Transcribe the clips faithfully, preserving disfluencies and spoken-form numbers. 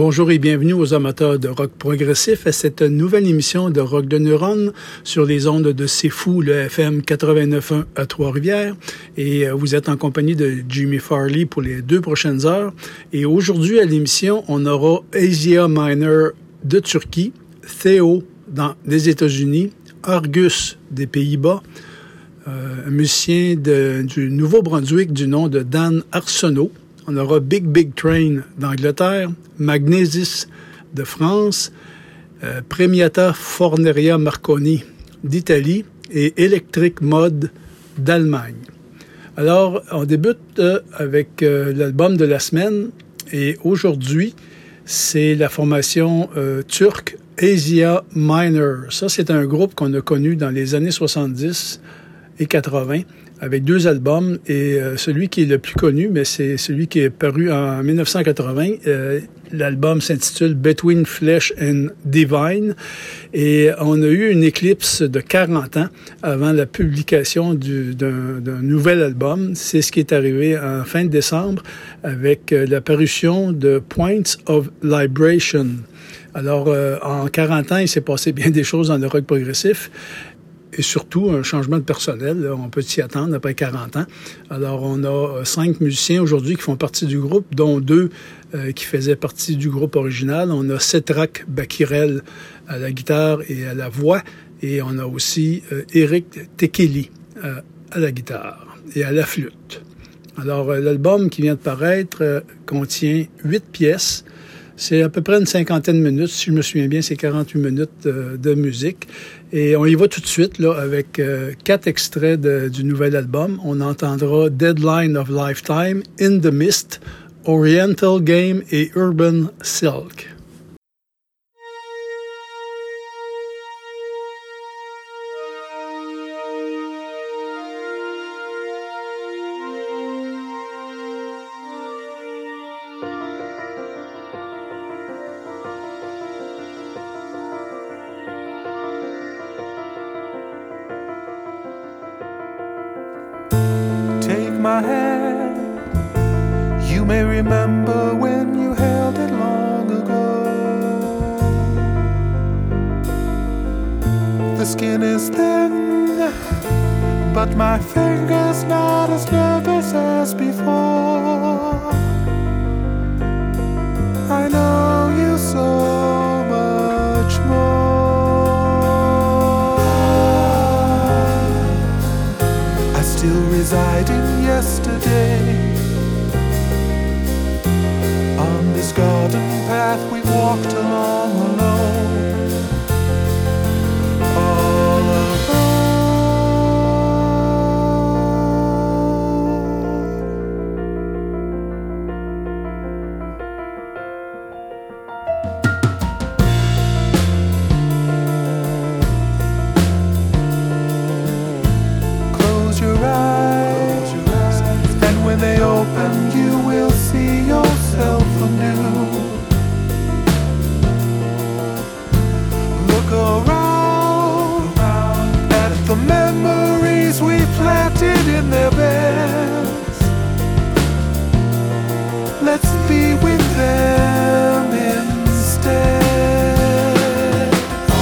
Bonjour et bienvenue aux amateurs de rock progressif à cette nouvelle émission de Rock de Neurones sur les ondes de C'est Fou, le F M quatre-vingt-neuf point un à Trois-Rivières. Et vous êtes en compagnie de Jimmy Farley pour les deux prochaines heures. Et aujourd'hui à l'émission, on aura Asia Minor de Turquie, Theo dans, des États-Unis, Argus des Pays-Bas, euh, un musicien de, du Nouveau-Brunswick du nom de Dan Arsenault. On aura Big Big Train d'Angleterre, Magnesis de France, euh, Premiata Forneria Marconi d'Italie et Electric Mod d'Allemagne. Alors, on débute euh, avec euh, l'album de la semaine et aujourd'hui, c'est la formation euh, turque Asia Minor. Ça, c'est un groupe qu'on a connu dans les années soixante-dix et quatre-vingts. Avec deux albums, et euh, celui qui est le plus connu, mais c'est celui qui est paru en dix-neuf cent quatre-vingts. Euh, l'album s'intitule Between Flesh and Divine, et on a eu une éclipse de quarante ans avant la publication du, d'un, d'un nouvel album. C'est ce qui est arrivé en fin de décembre avec euh, la parution de Points of Libration. Alors, euh, en quarante ans, il s'est passé bien des choses dans le rock progressif. Et surtout, un changement de personnel. Là, on peut s'y attendre après quarante ans. Alors, on a cinq musiciens aujourd'hui qui font partie du groupe, dont deux euh, qui faisaient partie du groupe original. On a Setrak Bakirel à la guitare et à la voix. Et on a aussi euh, Eric Tekeli euh, à la guitare et à la flûte. Alors, euh, l'album qui vient de paraître euh, contient huit pièces. C'est à peu près une cinquantaine de minutes. Si je me souviens bien, c'est quarante-huit minutes euh, de musique. Et on y va tout de suite là avec euh, quatre extraits de, du nouvel album. On entendra Deadline of Lifetime, In the Mist, Oriental Game et Urban Silk. My hand, you may remember when you held it long ago. The skin is thin, but my fingers not as nervous as before. I know you so much more. I still reside in yesterday. On this garden path we walked along alone, all alone. Close your eyes, when they open, you will see yourself anew. Look around at the memories we planted in their beds. Let's be with them instead.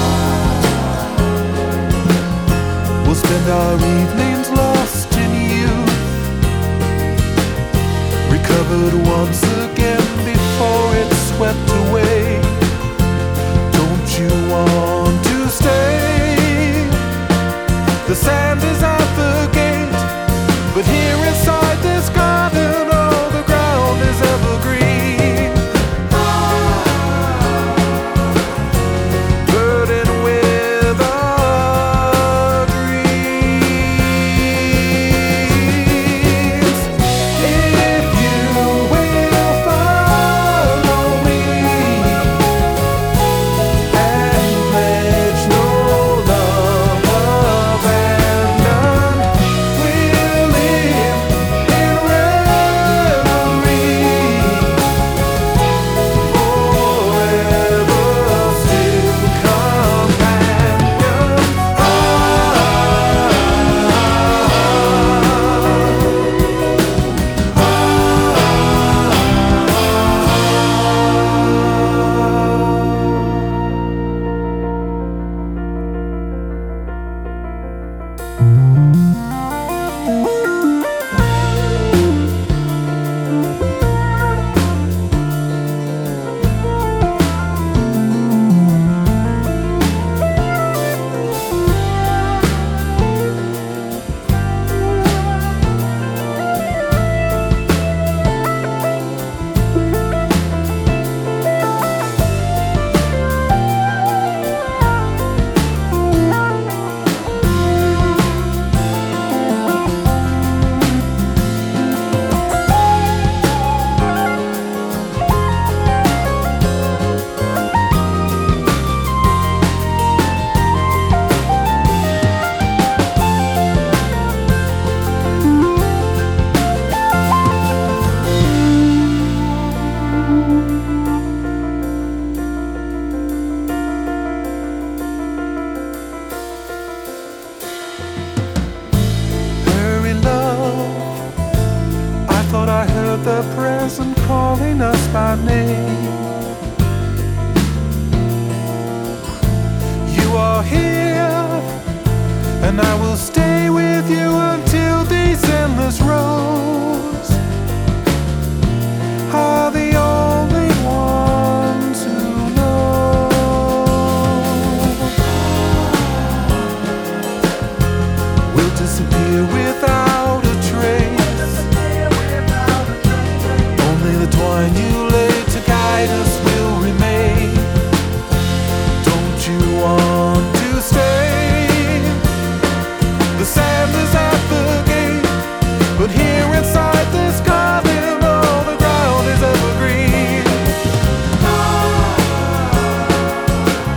We'll spend our evenings lost in youth, recovered once again before it's swept away. Don't you want to stay? The sand is at the gate, but here inside this garden all the ground is evergreen. Burdened with our dreams. If you will follow me, but the present calling us by name. You are here, and I will stay with you until these endless roads are the only ones who know. We'll disappear without a trace. Only the twine you laid to guide us will remain. Don't you want to stay? The sand is at the gate, but here inside this garden, all the ground is evergreen.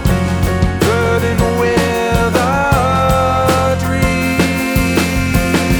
Burdened with our dreams.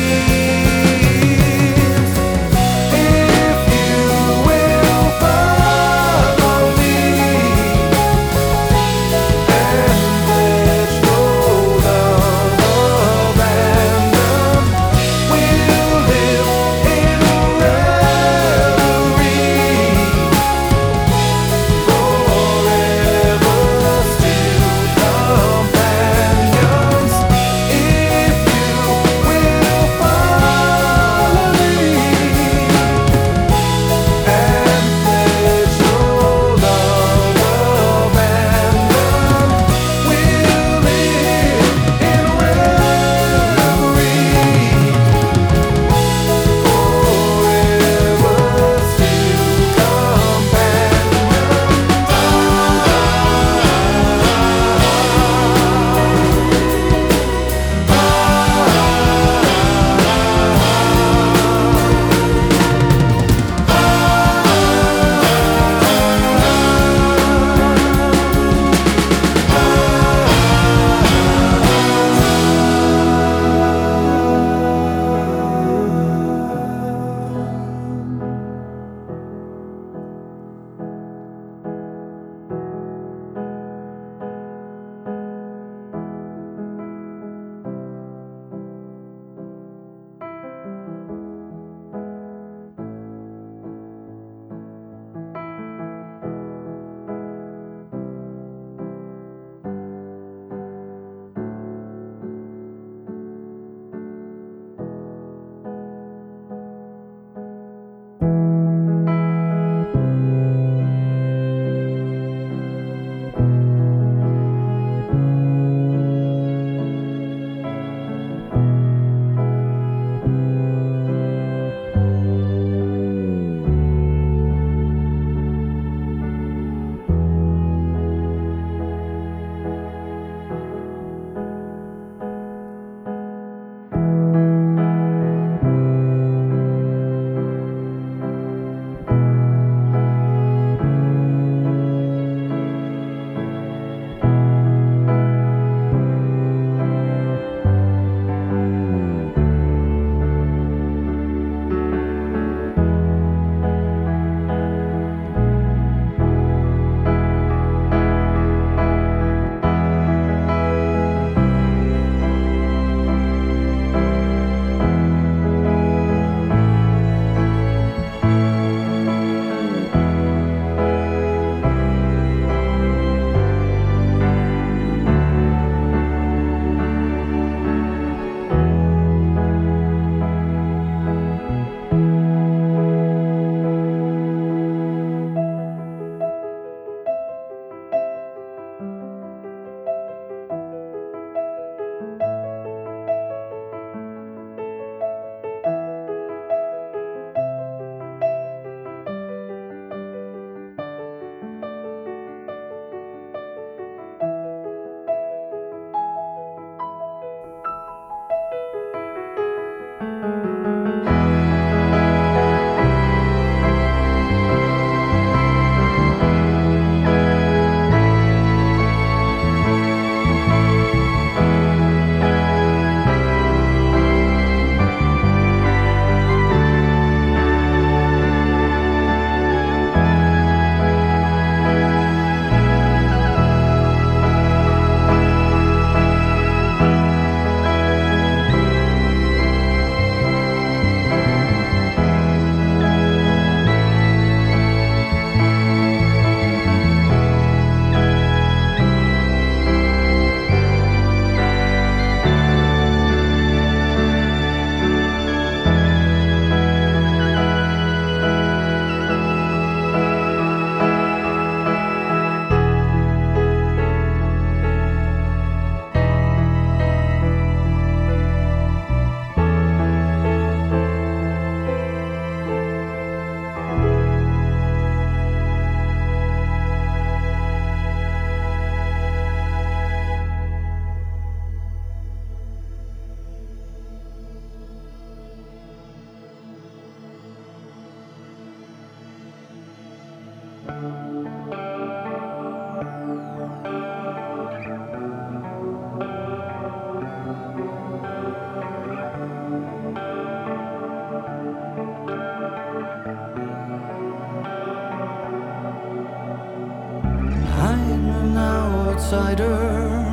outsider,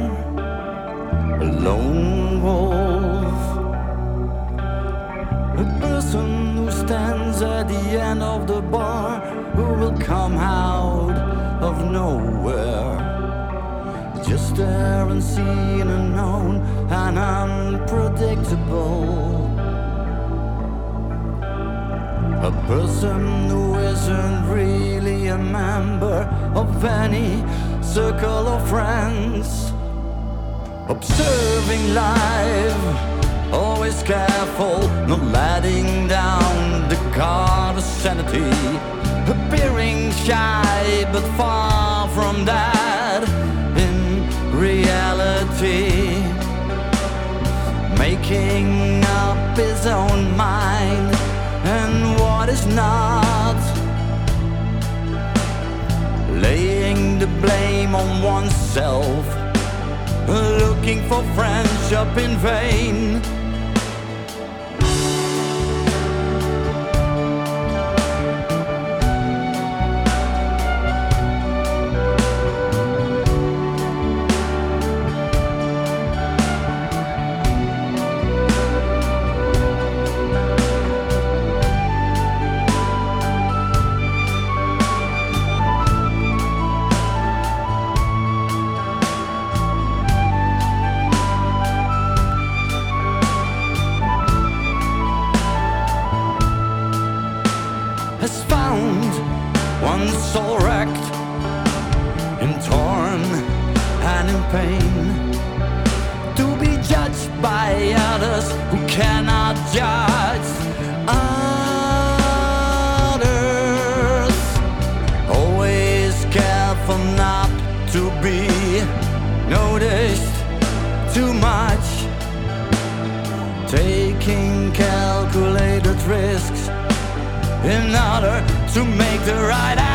a lone wolf, a person who stands at the end of the bar, who will come out of nowhere, just there unseen, unknown, and unpredictable. A person who isn't really a member of any circle of friends, observing life, always careful, not letting down the guard of sanity, appearing shy but far from that in reality, making up his own mind and what is not, laying the blame on oneself, looking for friendship in vain. Soul wrecked, in torn and in pain, to be judged by others who cannot judge others. Always careful not to be noticed too much, taking calculated risks in order to make the right action.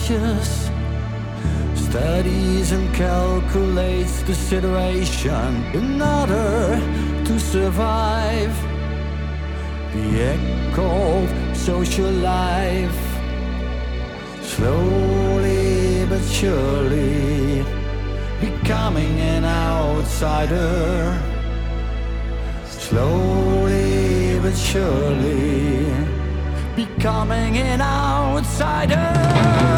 cautious, studies and calculates the situation in order to survive the echo of social life. Slowly but surely becoming an outsider. Slowly but surely becoming an outsider.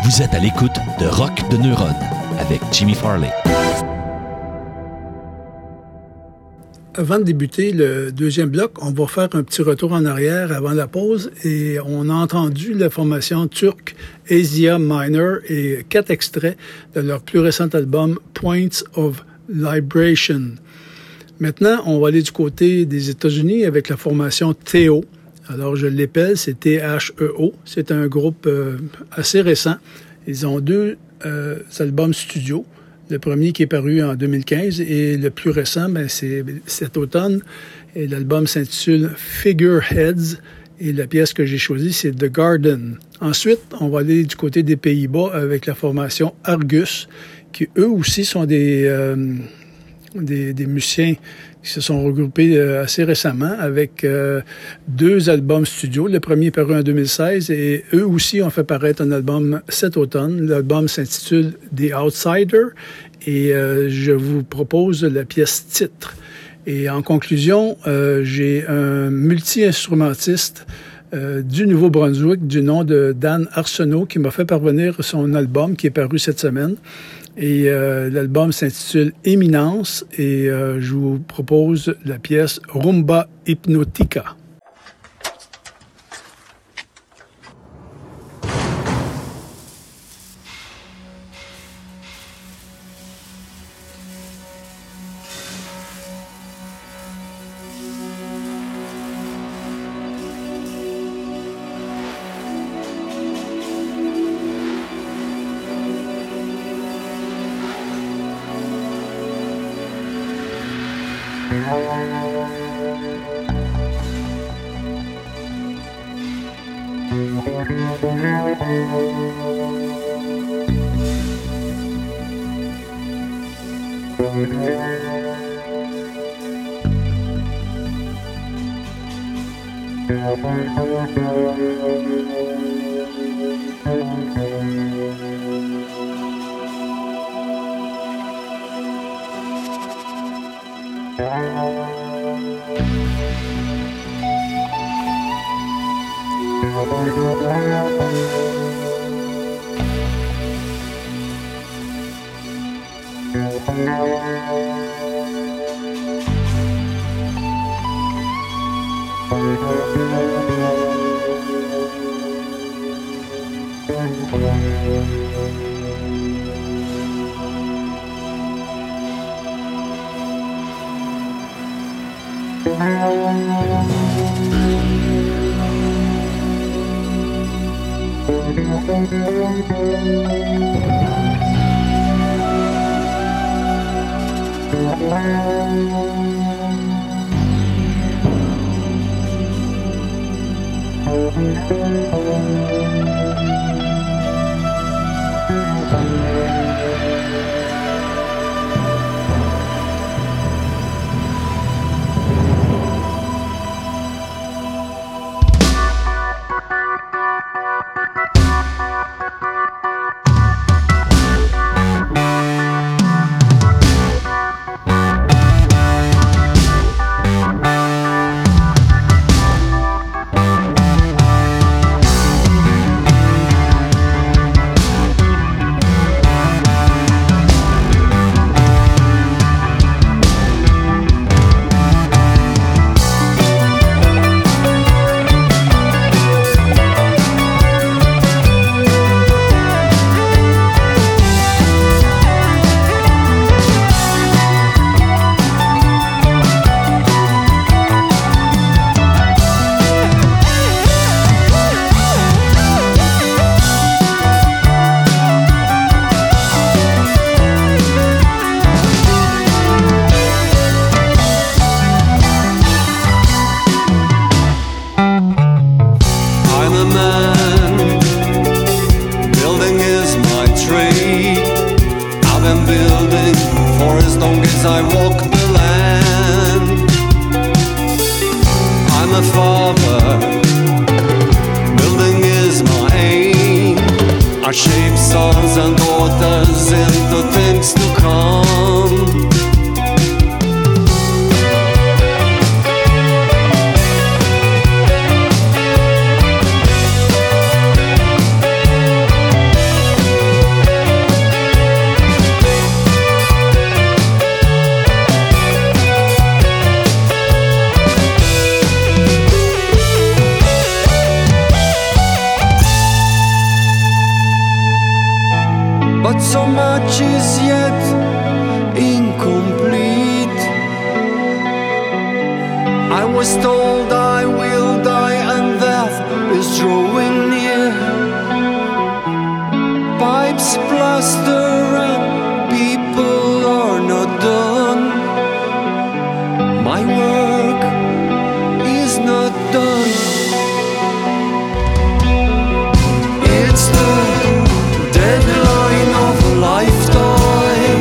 Vous êtes à l'écoute de Rock de Neuronne avec Jimmy Farley. Avant de débuter le deuxième bloc, on va faire un petit retour en arrière avant la pause et on a entendu la formation turque Asia Minor et quatre extraits de leur plus récent album Points of Libration. Maintenant, on va aller du côté des États-Unis avec la formation Théo. Alors, je l'épelle, c'est T H E O. C'est un groupe euh, assez récent. Ils ont deux euh, albums studio. Le premier qui est paru en deux mille quinze et le plus récent, ben, c'est cet automne. Et l'album s'intitule Figureheads et la pièce que j'ai choisie, c'est The Garden. Ensuite, on va aller du côté des Pays-Bas avec la formation Argus, qui eux aussi sont des, euh, des, des musiciens qui se sont regroupés euh, assez récemment avec euh, deux albums studio. Le premier est paru en deux mille seize et eux aussi ont fait paraître un album cet automne. L'album s'intitule The Outsider et euh, je vous propose la pièce titre. Et en conclusion, euh, j'ai un multi-instrumentiste euh, du Nouveau-Brunswick du nom de Dan Arsenault qui m'a fait parvenir son album qui est paru cette semaine. Et euh, l'album s'intitule Éminence et euh, je vous propose la pièce Rumba Hypnotica. much is yet incomplete. I was told I will die and death is drawing near. Pipes, plaster and people are not done. My work is not done. It's the deadline of a lifetime,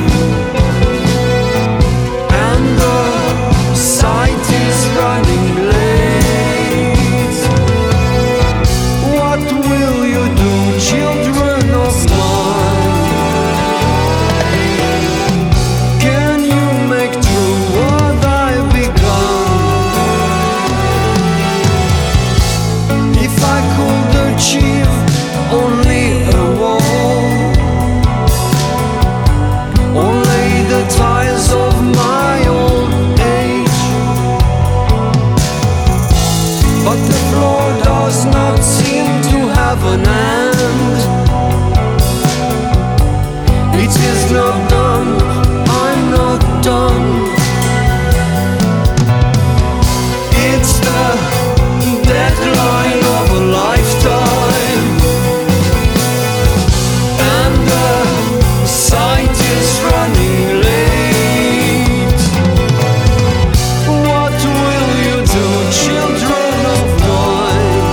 and the site is running late. What will you do, children of mine? Can you make true what I've begun? If I could achieve only a wall, or lay the ties of my old age, but the floor does not seem to have an end. It is not done, I'm not done. It's the deadline of a lifetime, and the site is running late. What will you do, children of mine?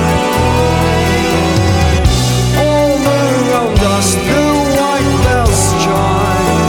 All around us the white bells chime.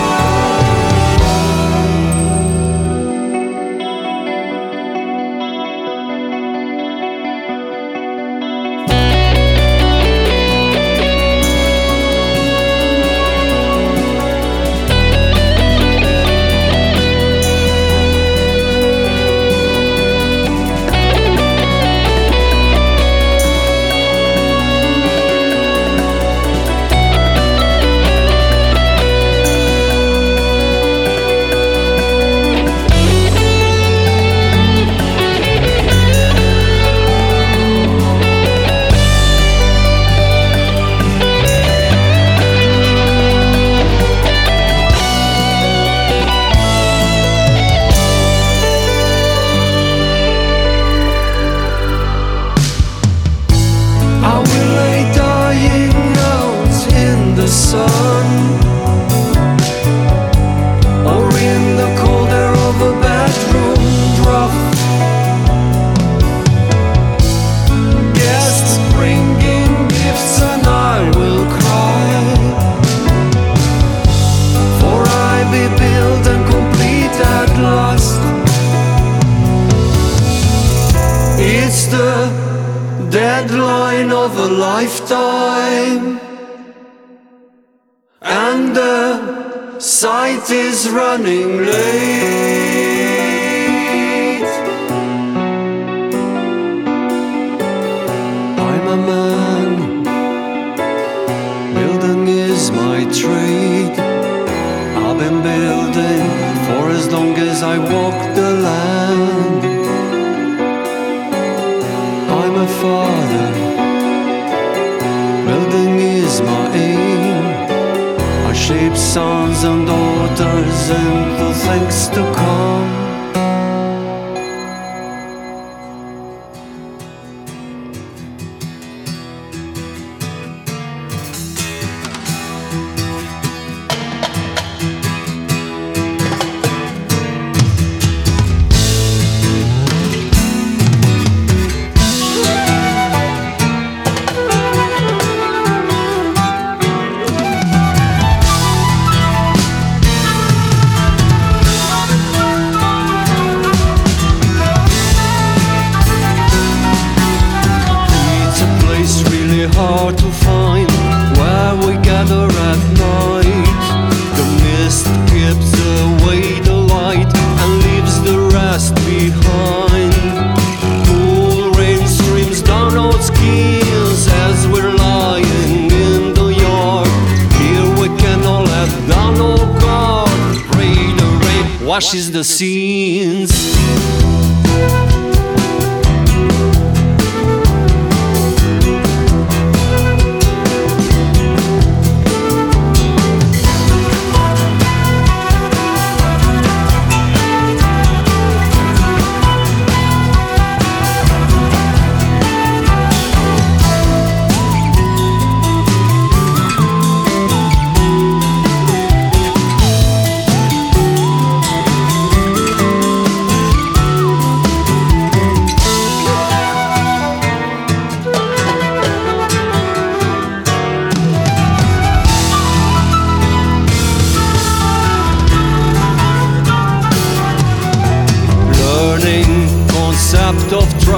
I will lay dying out in the sun, or in the cold air of a bedroom rough. Guests bringing gifts and I will cry, for I be built and complete at last. It's the deadline of a lifetime, and the site is running late. I'm a man, building is my trade. I've been building for as long as I walk the land. I'm a father, building is my aim. I shape sons and daughters into things to come. Hard to find where we gather at night. The mist gives away the light and leaves the rest behind. Cool rain streams down our skins as we're lying in the yard. Here we can all let down our guard. Pray the rain washes the scenes.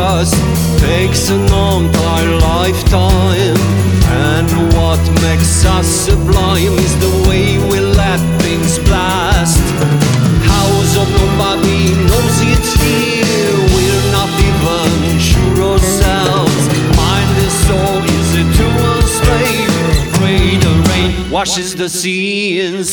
trust takes an entire lifetime. And what makes us sublime is the way we let things blast. House of nobody knows it here. We're not even sure ourselves. Mind is so easy to unslave. Pray the rain washes the seas.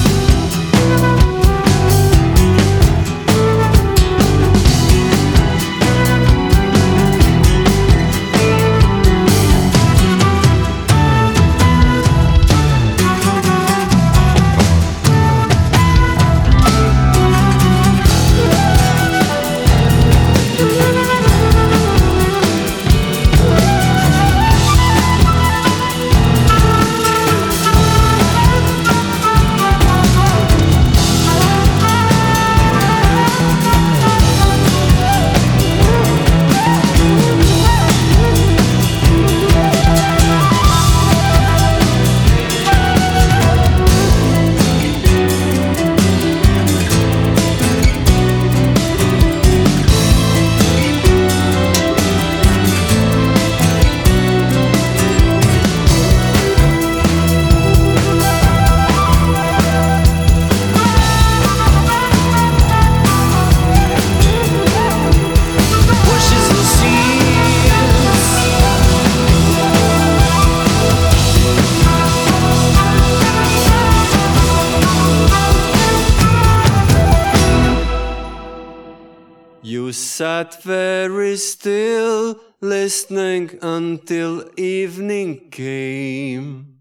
Sat very still, listening until evening came.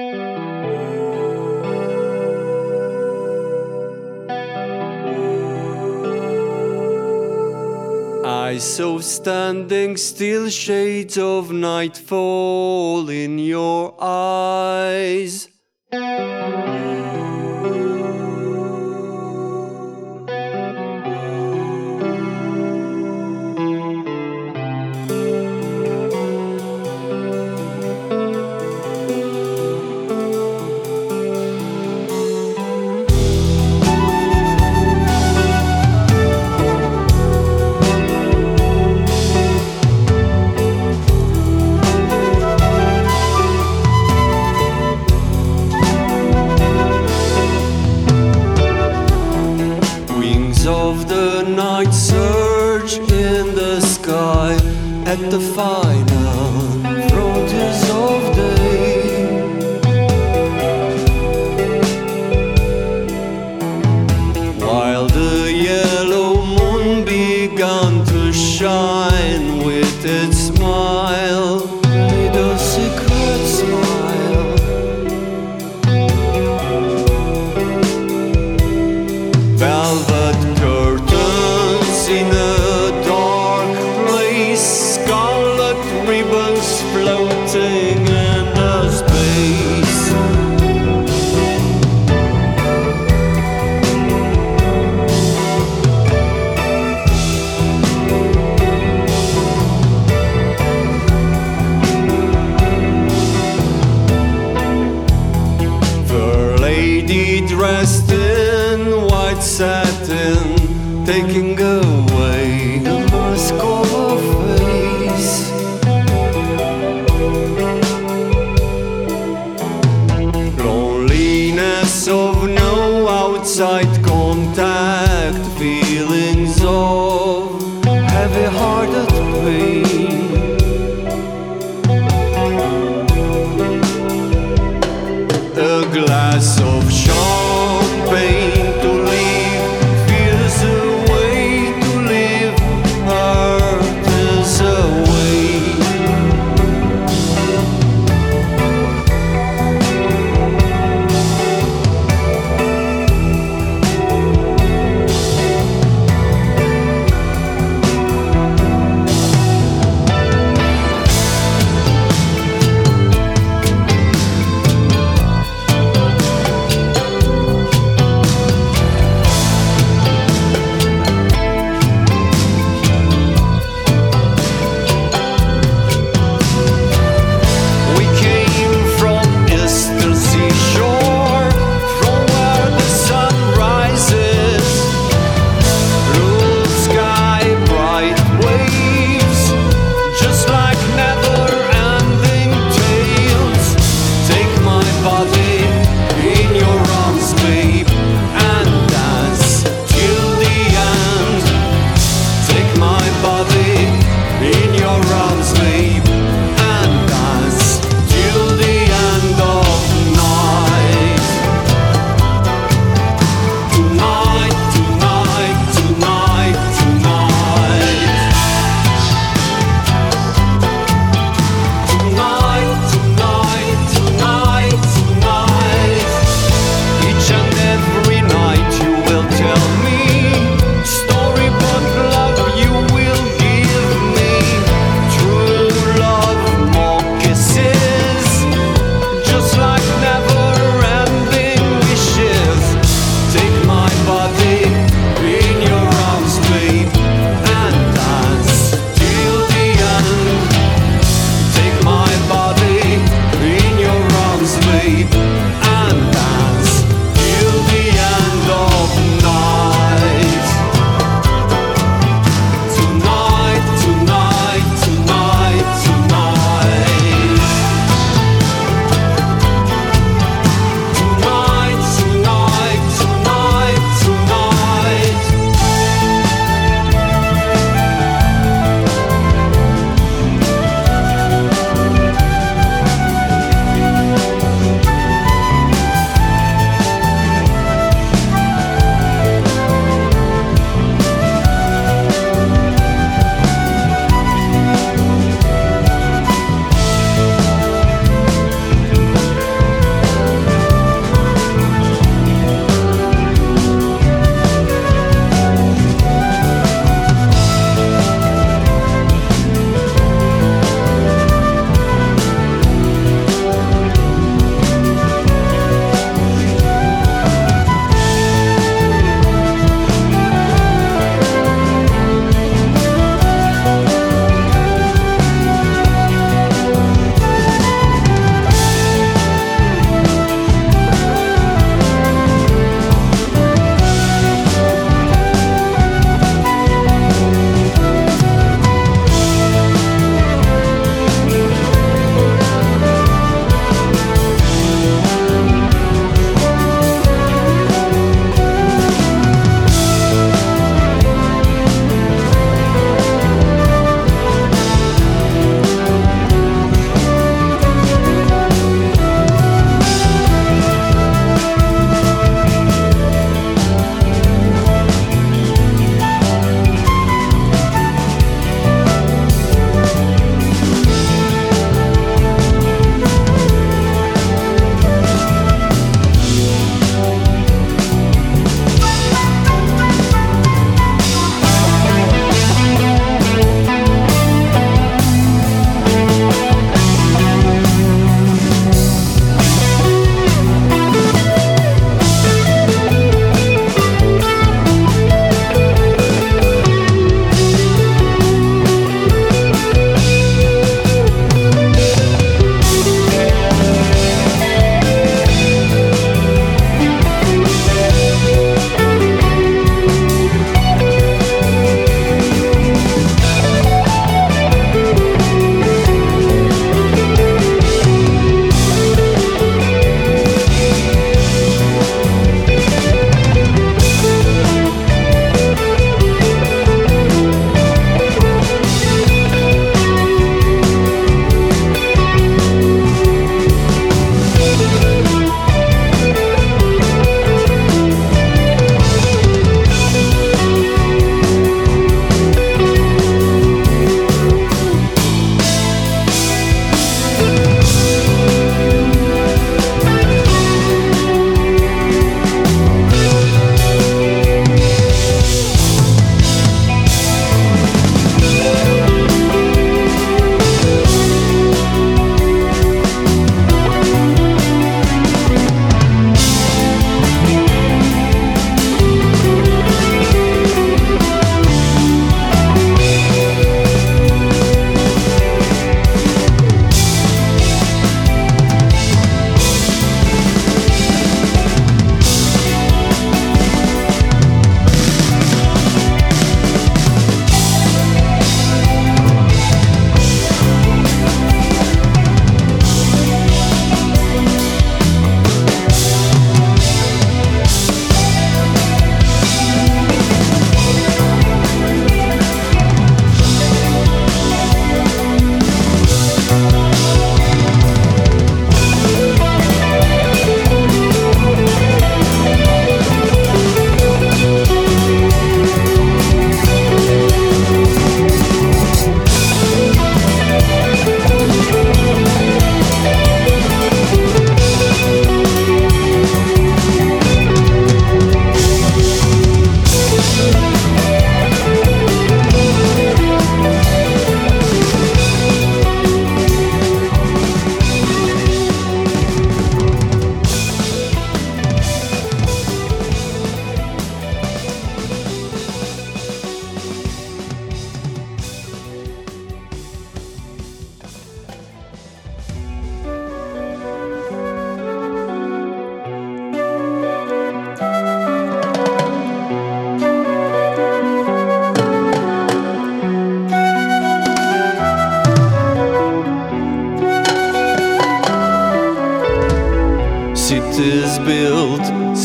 I saw standing still shades of nightfall in your eyes. At the final frontiers of day, while the yellow moon began to shine with its smile, made a secret smile. Velvet curtains in a dark place, scarlet ribbons floating in the space. The lady dressed in white satin, taking away the mask of her face. Loneliness of no outside contact, feelings of heavy-hearted pain. A glass of champagne to live, feels a way to live, heart is away.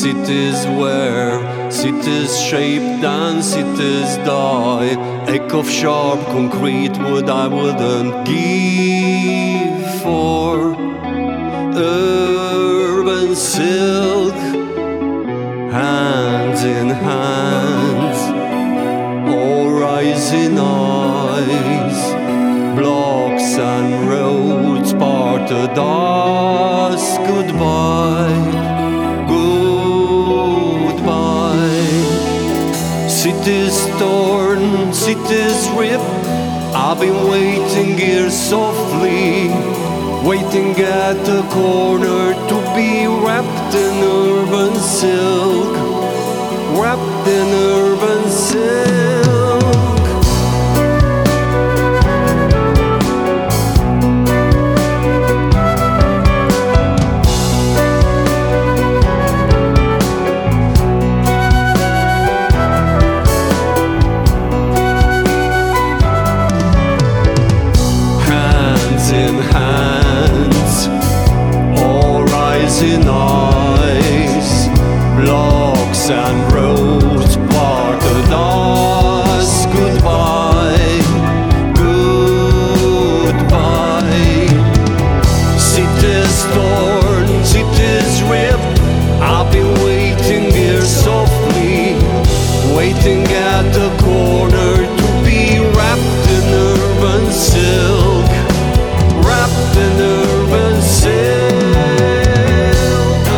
cities wear, cities shaped and cities die. Echo of sharp concrete wood I wouldn't give for urban silk, hands in hands, all rising eyes, blocks and roads parted us goodbye, goodbye. Cities torn, cities ripped, I've been waiting here softly, waiting at the corner to be wrapped in urban silk, wrapped in urban silk. In hands, all rising eyes, blocks and roads parted us goodbye, goodbye. Cities torn, cities ripped, I've been waiting here softly, waiting at the corner to be wrapped in urban silk, wrapped in urban silk.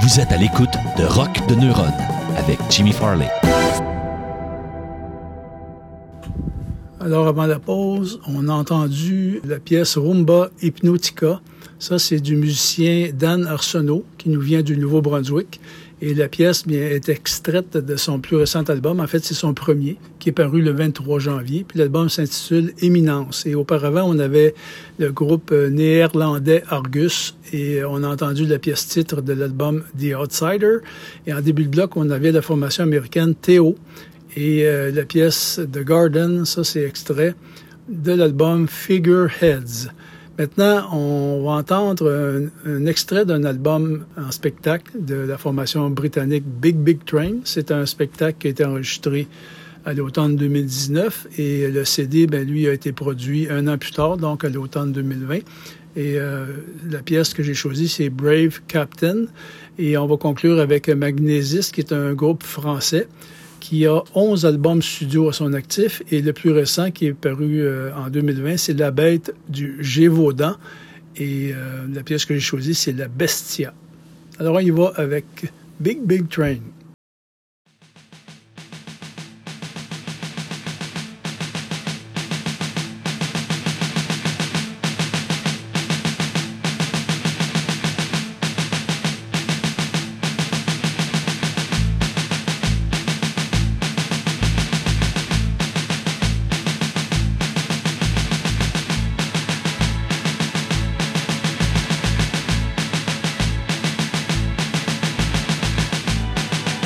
Vous êtes à l'écoute de Rock de Neuronne avec Jimmy Farley. Alors, avant la pause, on a entendu la pièce Rumba Hypnotica. Ça, c'est du musicien Dan Arsenault, qui nous vient du Nouveau-Brunswick. Et la pièce bien, est extraite de son plus récent album. En fait, c'est son premier, qui est paru le vingt-trois janvier. Puis l'album s'intitule Éminence. Et auparavant, on avait le groupe néerlandais Argus. Et on a entendu la pièce titre de l'album The Outsider. Et en début de bloc, on avait la formation américaine Théo. Et euh, la pièce The Garden, ça, c'est extrait de l'album Figureheads. Maintenant, on va entendre un, un extrait d'un album en spectacle de la formation britannique Big Big Train. C'est un spectacle qui a été enregistré à l'automne deux mille dix-neuf et le C D, ben, lui, a été produit un an plus tard, donc à l'automne deux mille vingt. Et euh, la pièce que j'ai choisie, c'est Brave Captain. Et on va conclure avec Magnésis, qui est un groupe français qui a onze albums studio à son actif, et le plus récent qui est paru euh, en deux mille vingt, c'est La Bête du Gévaudan, et euh, la pièce que j'ai choisie, c'est La Bestia. Alors on y va avec Big Big Train. Big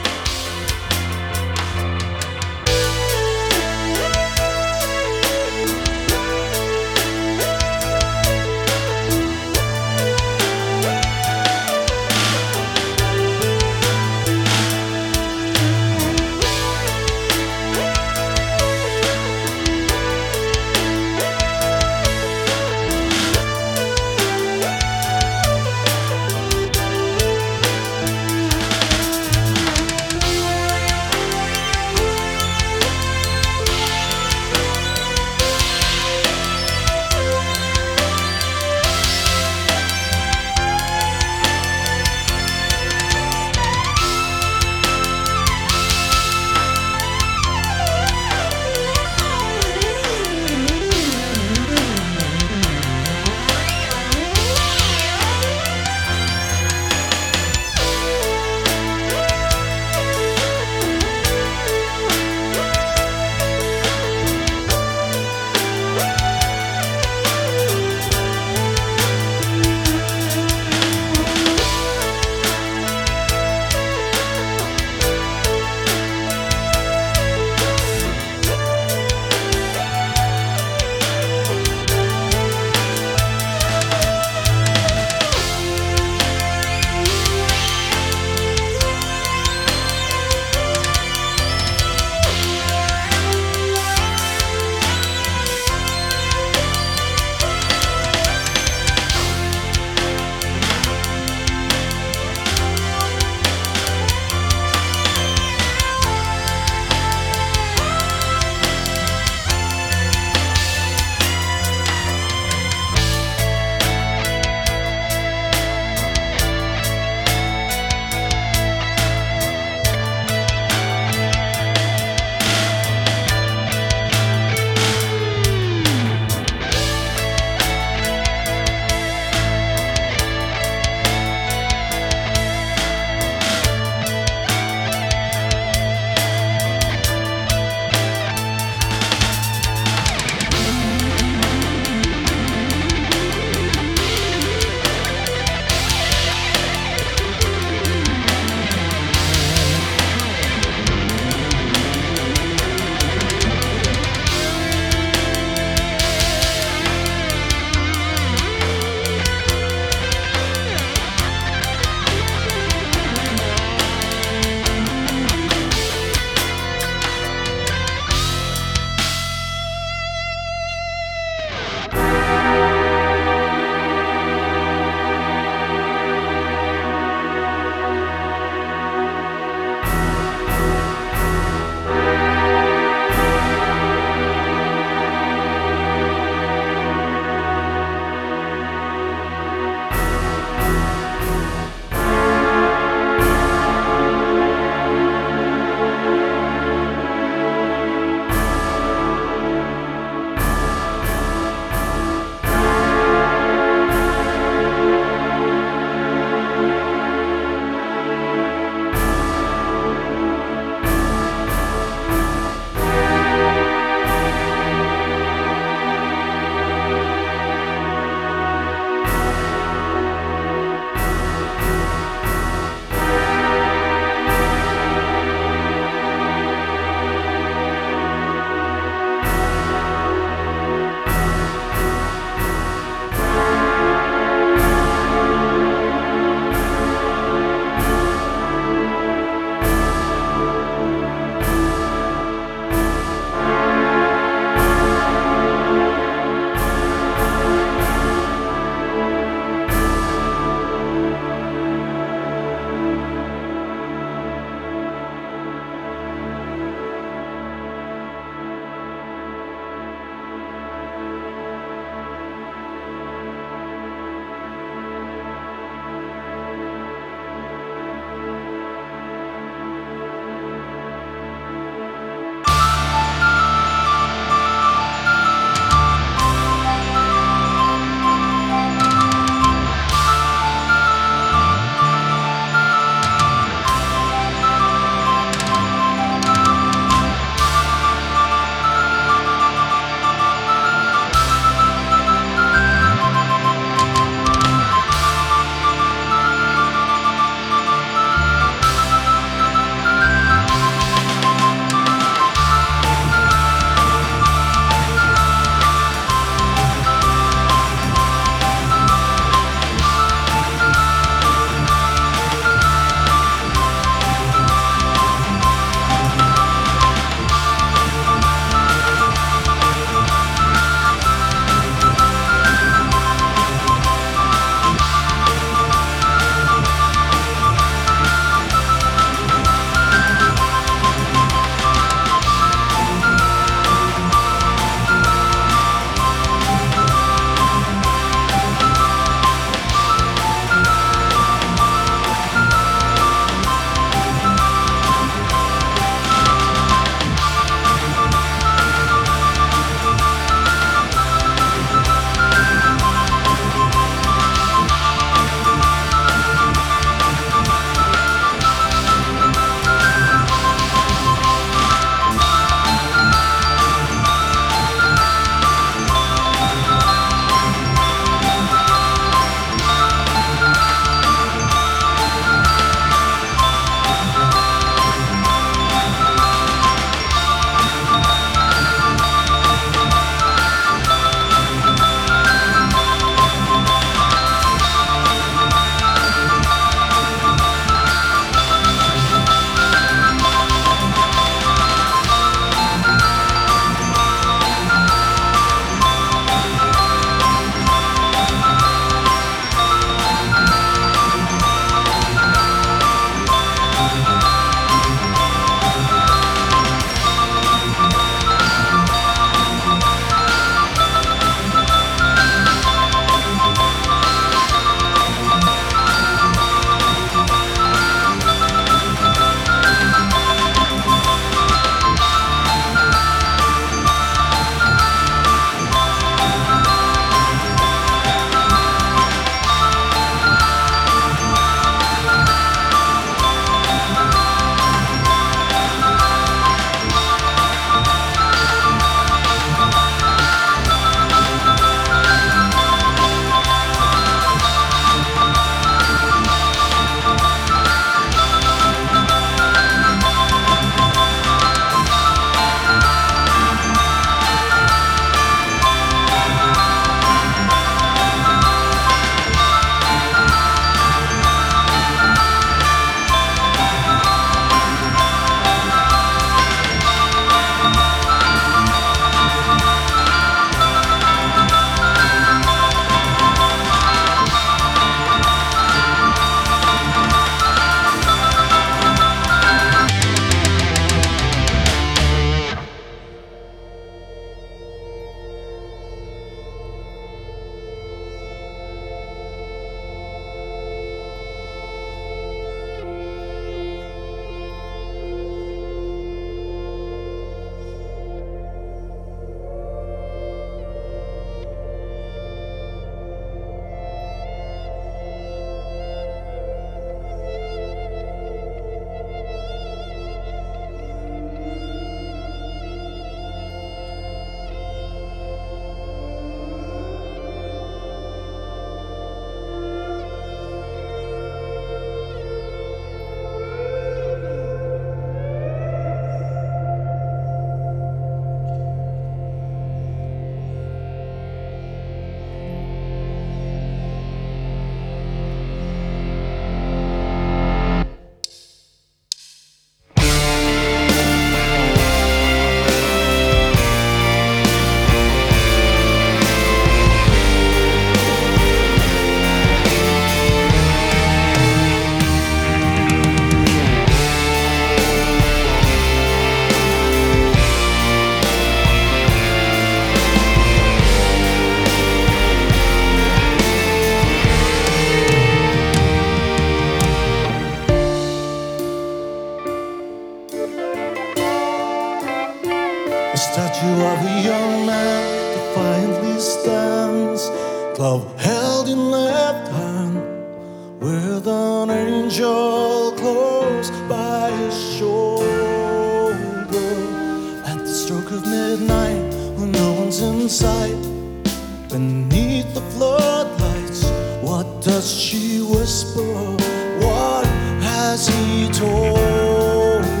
glove held in left hand, with an angel close by his shoulder. At the stroke of midnight, when no one's in sight, beneath the floodlights, what does she whisper? What has he told her?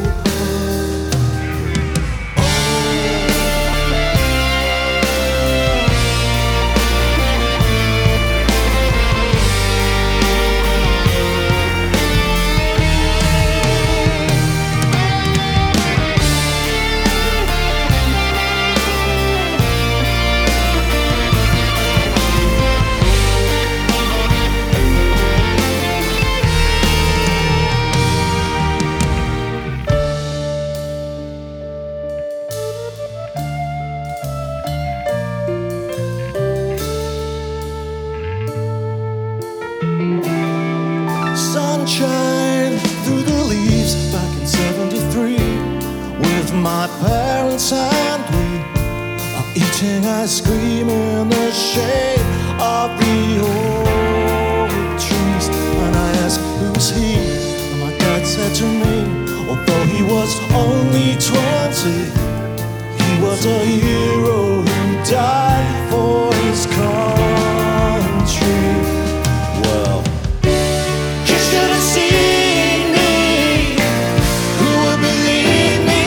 Sunshine through the leaves back in seventy-three, with my parents and we are eating ice cream in the shade of the old trees. And I asked, who's he? And my dad said to me, although he was only twenty, he was a hero who died for his country. Well, should have seen me. Who would believe me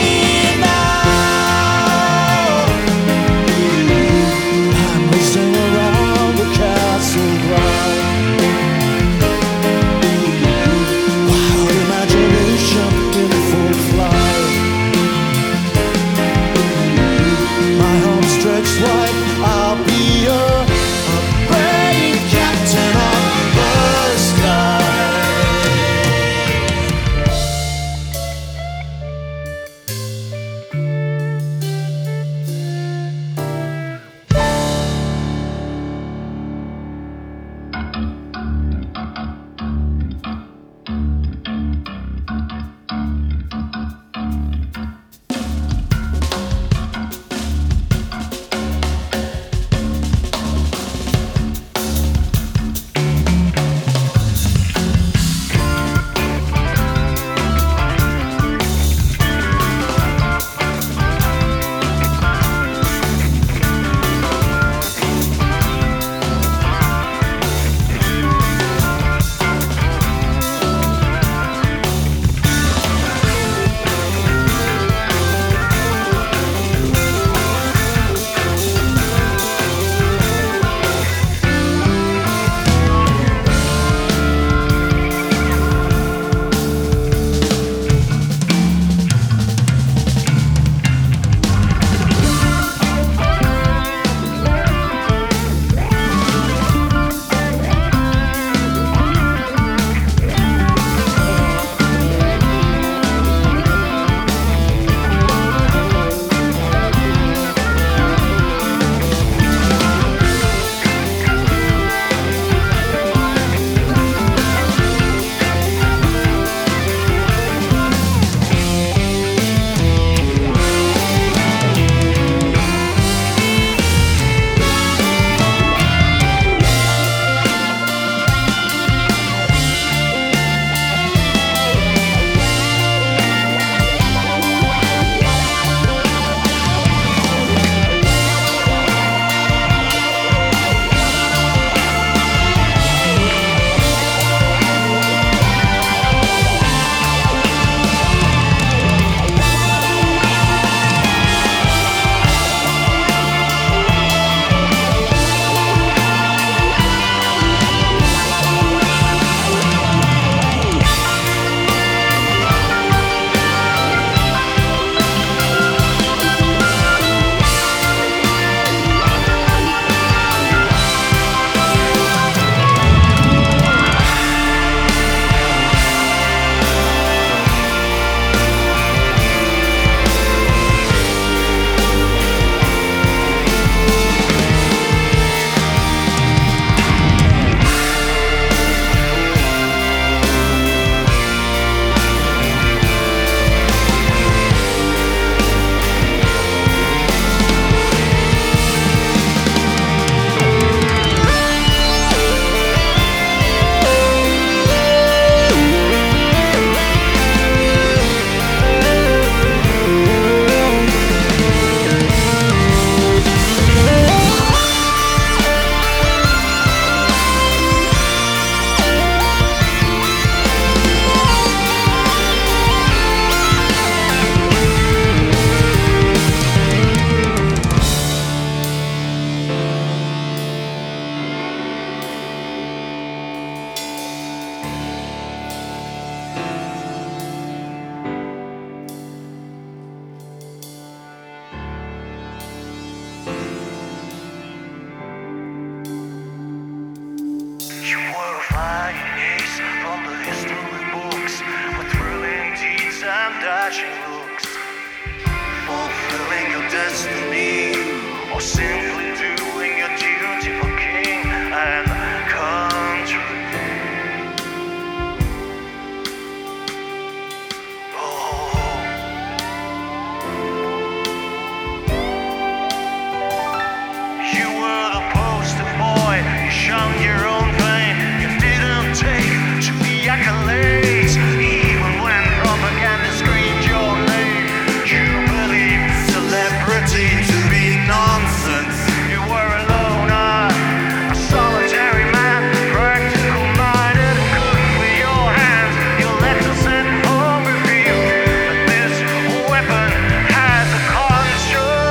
now? I'm racing around the castle ground, wild imagination in full flight. My arms stretched wide, I'll from the history books with thrilling deeds and dashing looks. Fulfilling your destiny, or simply doing your duty for king and country. Shun your own pain, you didn't take to the accolades. Even when propaganda screamed your name, you believed celebrity to be nonsense. You were a loner, a solitary man, practical minded, good with your hands. Your letters at home revealed that this weapon has a construct.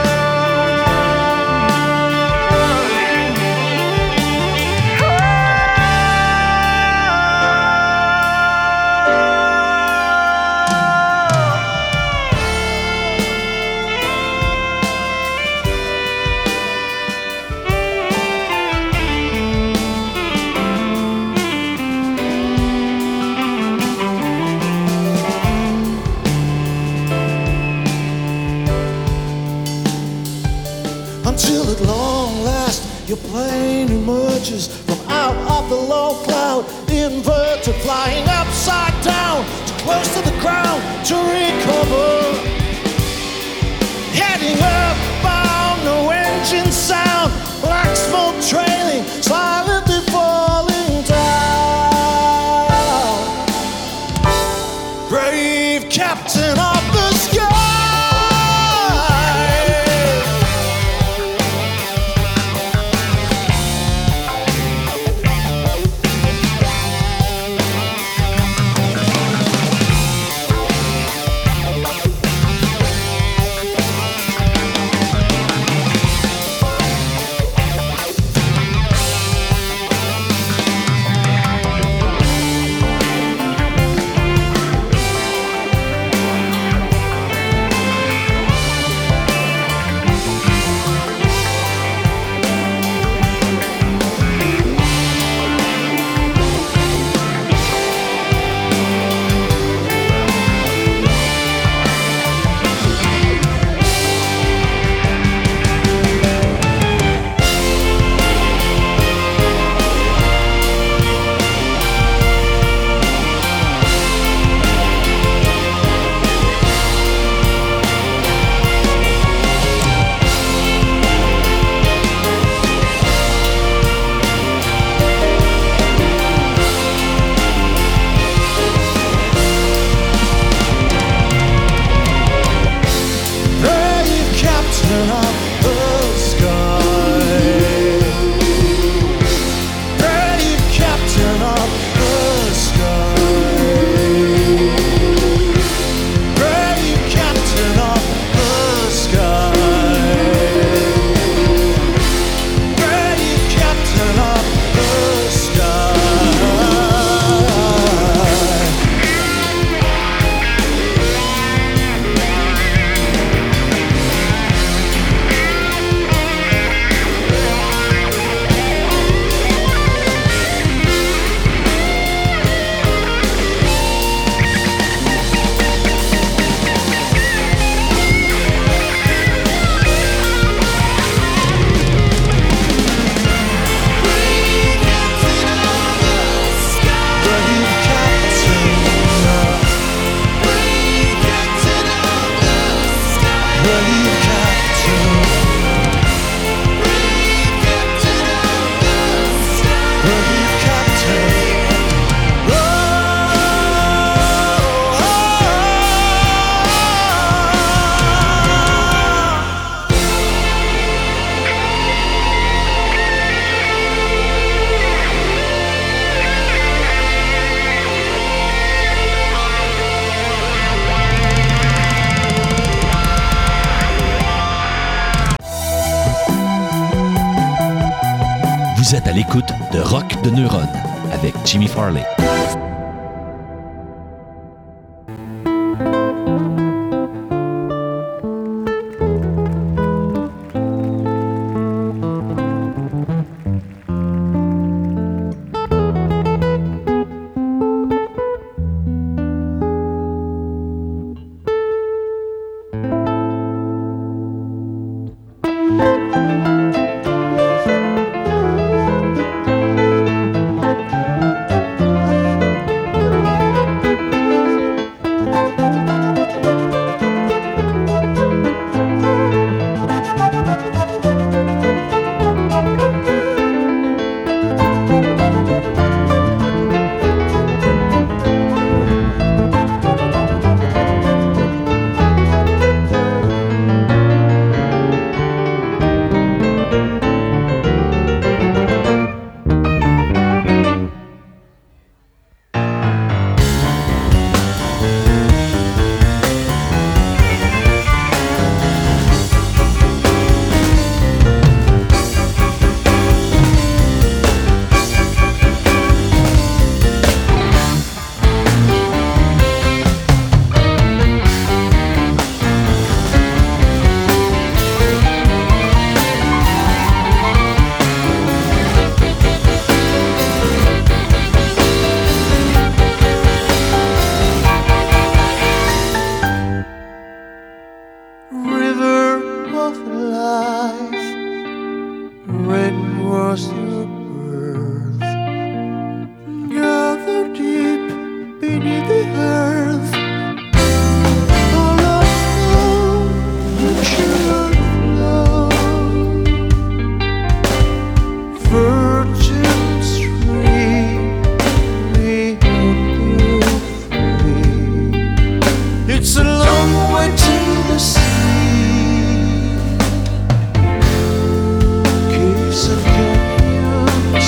Until at long last your plane emerges from out of the low cloud, inverted, flying upside down, too close to the ground to recover. Heading up, bound, no engine sound, black smoke trailing, silently falling down. Brave captain of the sky. Vous êtes à l'écoute de Rock de Neuronne avec Jimmy Farley. was your birth. Gather deep beneath the earth. All of love, the children flow. Virgin stream, me under free. It's a long way to the sea. Caves and canyons,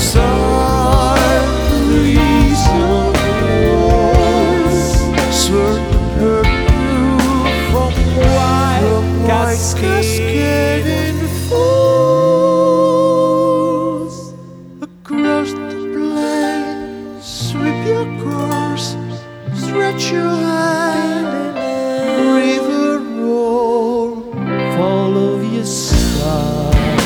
silence of walls. Certain hurt you from white cascading falls. Across the plain, sweep your course, stretch your hand, river roll, follow your star.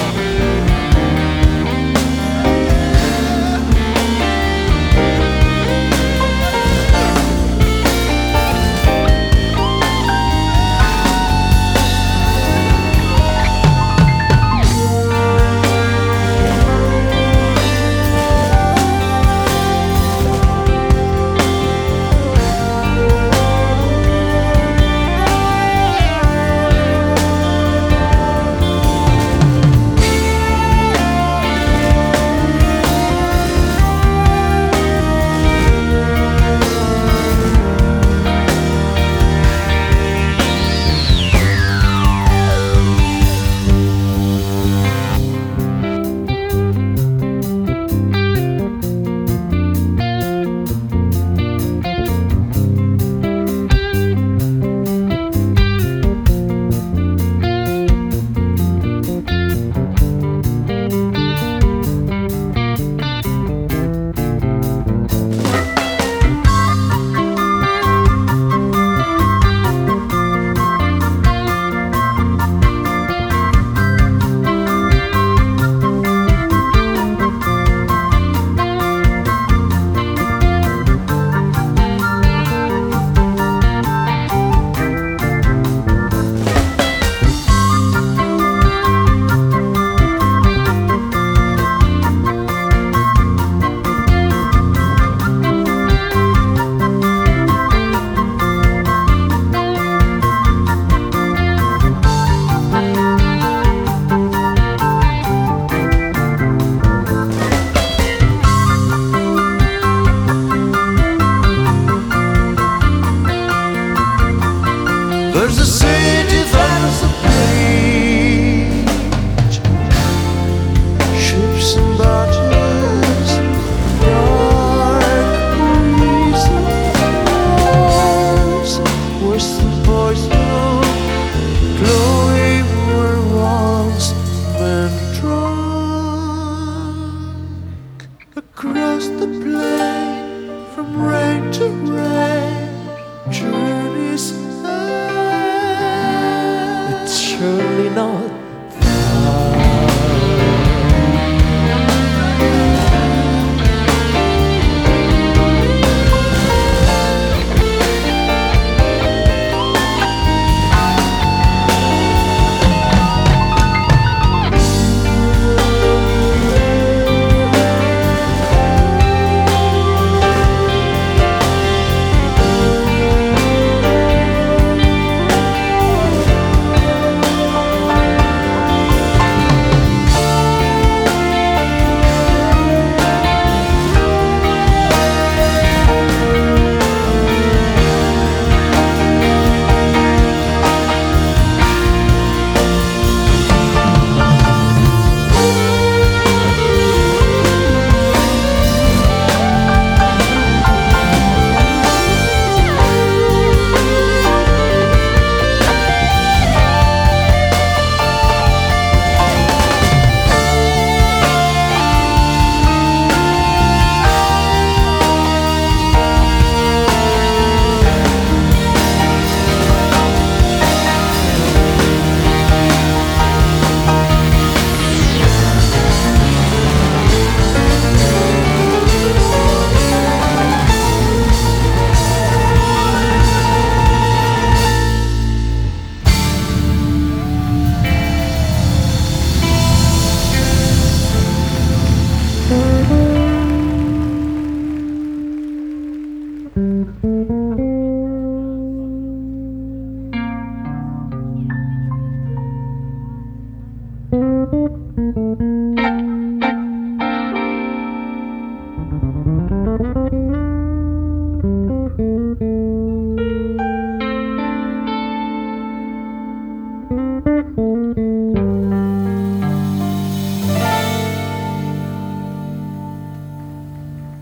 There's a city that is a beach, ships and barges, dark breeze and wars, western boys know, glowing were once men drunk. Across the plain, from rain to rain, journeys surely not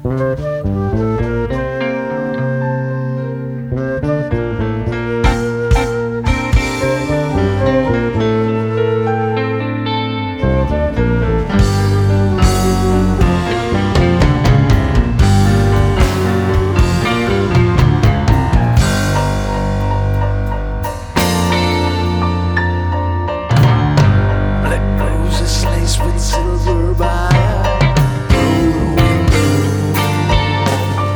With silver by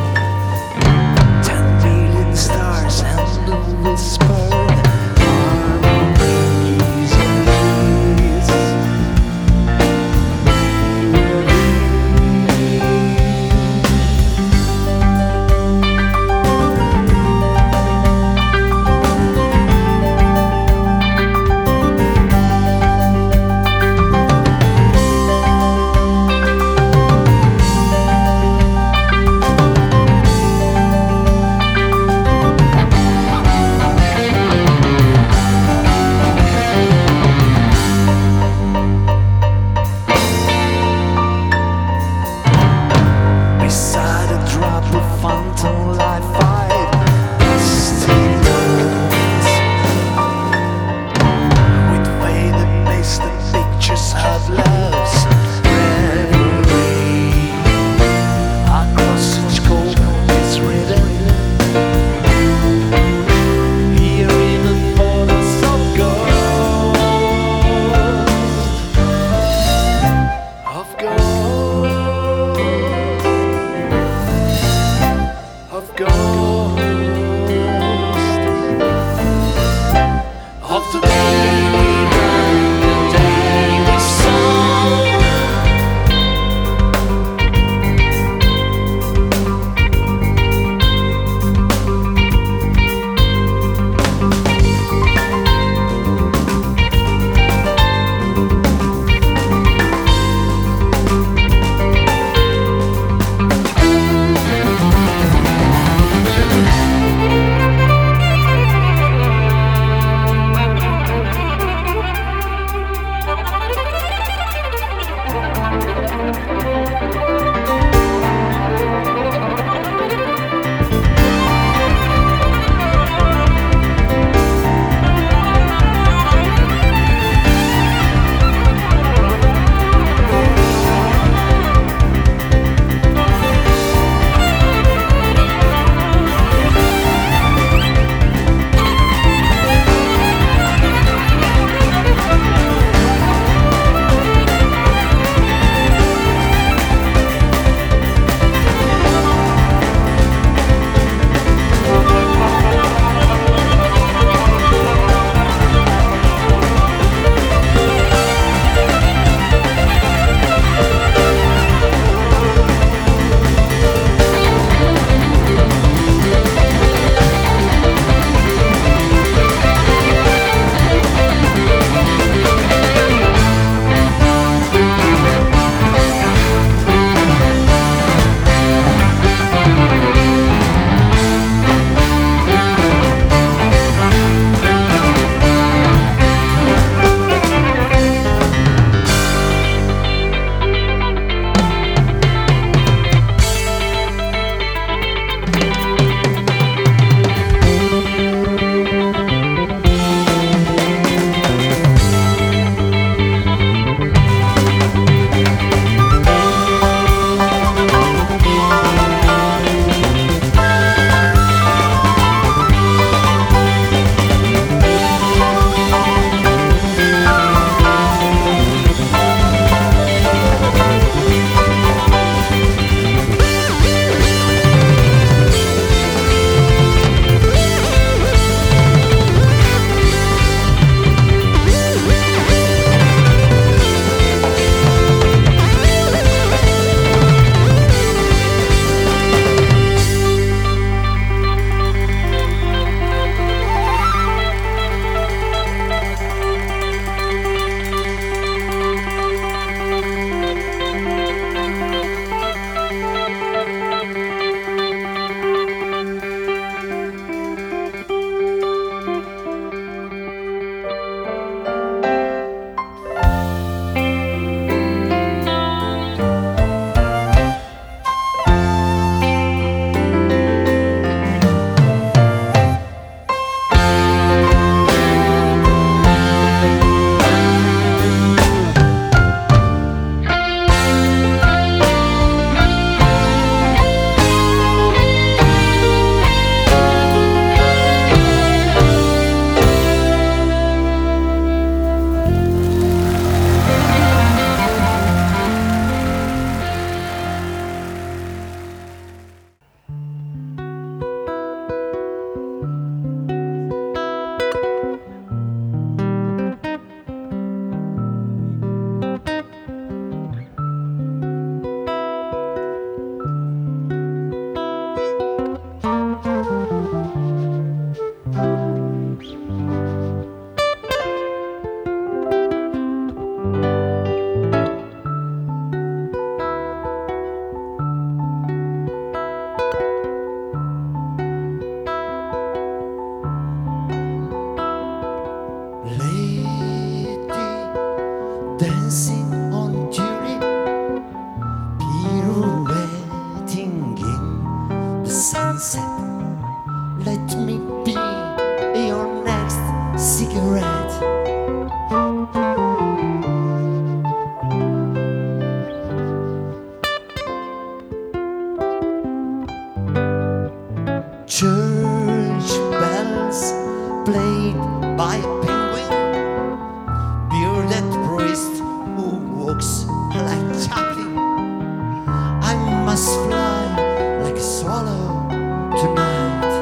by a penguin, bearded priest who walks like Chaplin. I must fly like a swallow tonight.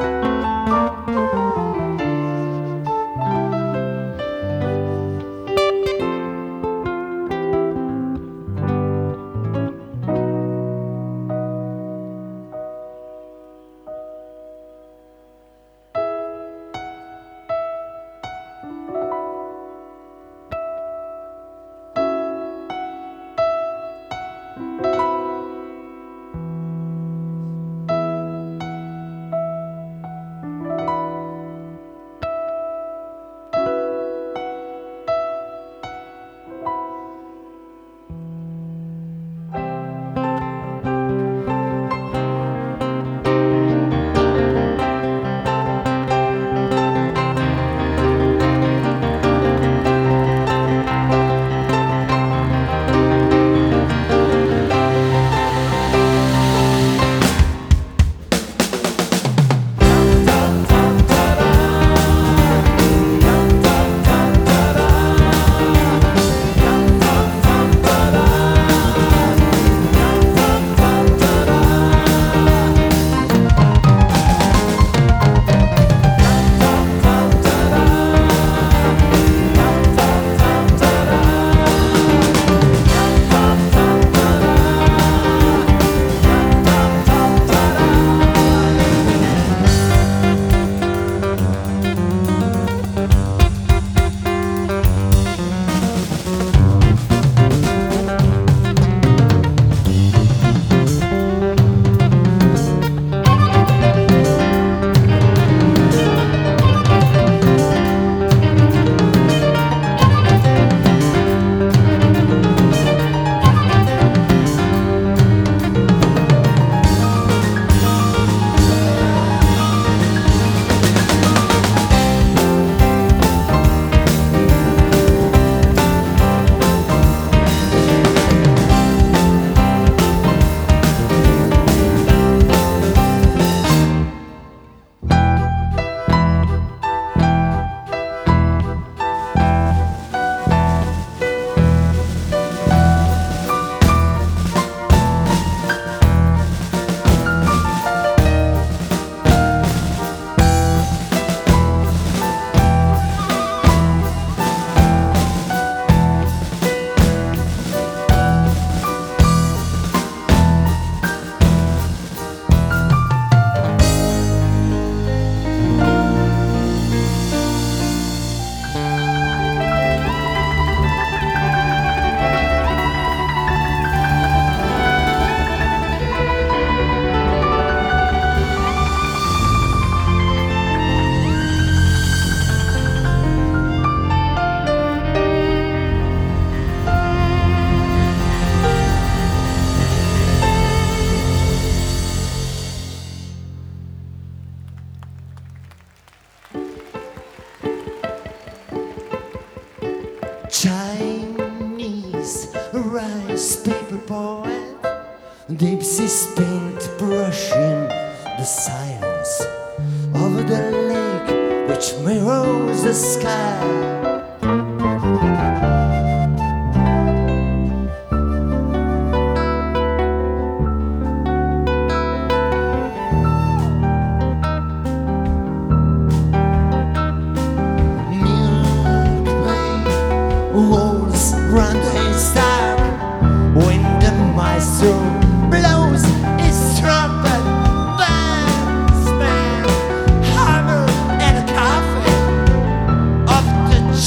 Chinese rice paper poet, Dipsy's paint brushing the silence over the lake which mirrors the sky. Rolls round his dark when the maestro blows his trumpet. Bang, bang, hammer and a coffin of the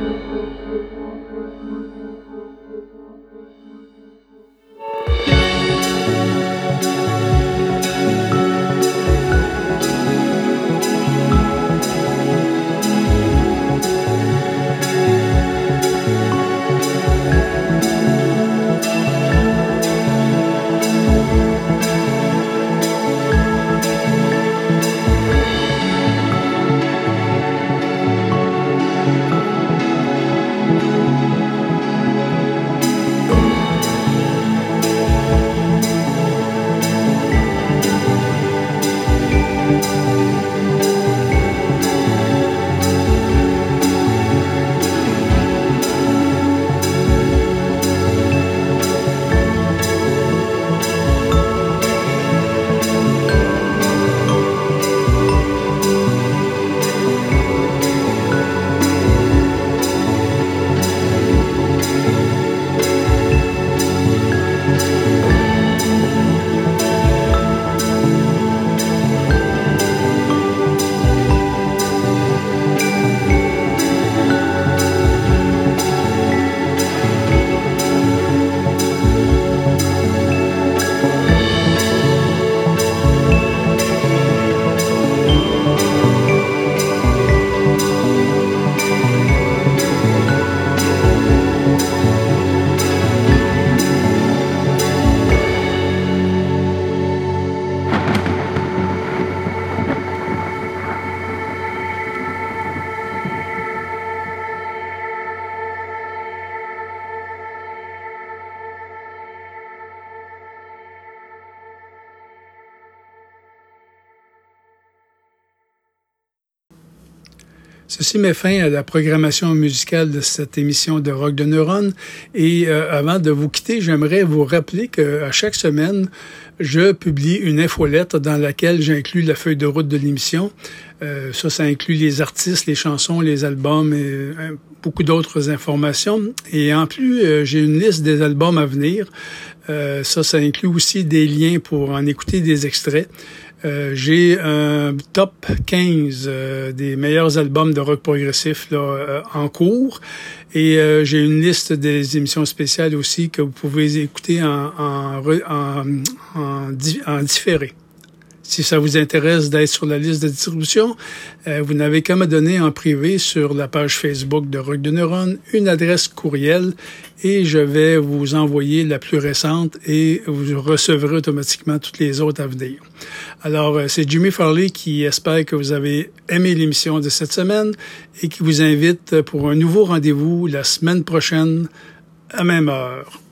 Ceci met fin à la programmation musicale de cette émission de Rock de Neuronne. Et euh, avant de vous quitter, j'aimerais vous rappeler qu'à chaque semaine, je publie une infolettre dans laquelle j'inclus la feuille de route de l'émission. Euh, ça, ça inclut les artistes, les chansons, les albums et euh, beaucoup d'autres informations. Et en plus, euh, j'ai une liste des albums à venir. Euh, ça, ça inclut aussi des liens pour en écouter des extraits. Euh, j'ai un top quinze euh, des meilleurs albums de rock progressif là, euh, en cours. Et euh, j'ai une liste des émissions spéciales aussi que vous pouvez écouter en, en, en, en, en différé. Si ça vous intéresse d'être sur la liste de distribution, euh, vous n'avez qu'à me donner en privé sur la page Facebook de Rock de Neuronne une adresse courriel et je vais vous envoyer la plus récente et vous recevrez automatiquement toutes les autres à venir. Alors, euh, c'est Jimmy Farley qui espère que vous avez aimé l'émission de cette semaine et qui vous invite pour un nouveau rendez-vous la semaine prochaine à même heure.